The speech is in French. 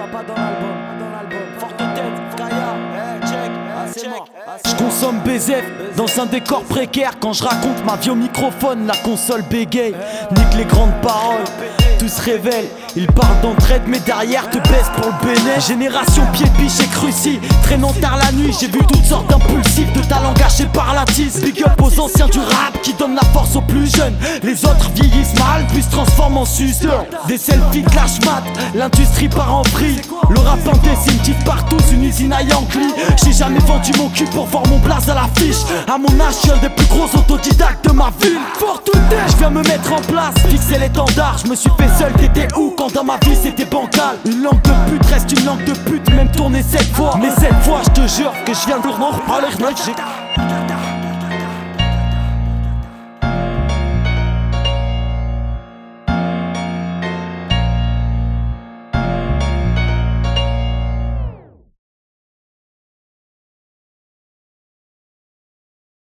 pas dans l'album. Forte tête, Kaya, check. Je consomme BZF dans un décor précaire. Quand je raconte ma vie au microphone, la console bégaye. Nique les grandes paroles, tout se révèle. Ils parlent d'entraide mais derrière te baisse pour le bénéfice. Génération pied biche et cruci, traînant tard la nuit. J'ai vu toutes sortes d'impulsifs, de talents gâchés par la tisse. Big up aux anciens du rap qui donnent la force aux plus jeunes. Les autres vieillissent mal puis se transforment en suceurs. Des selfies clash mat, l'industrie part en vrille. Le rap dessine kiff partout, une usine à Yankee. J'ai jamais vendu mon cul pour voir mon blaze à l'affiche. À mon âge, je suis un des plus gros autodidactes de ma ville. Fort tout est, je viens me mettre en place, fixer l'étendard. Je me suis fait seul, t'étais où quand dans ma vie c'était bancal? Une langue de pute reste une langue de pute, même tournée 7 fois. Mais cette fois, je te jure que je viens de reprendre.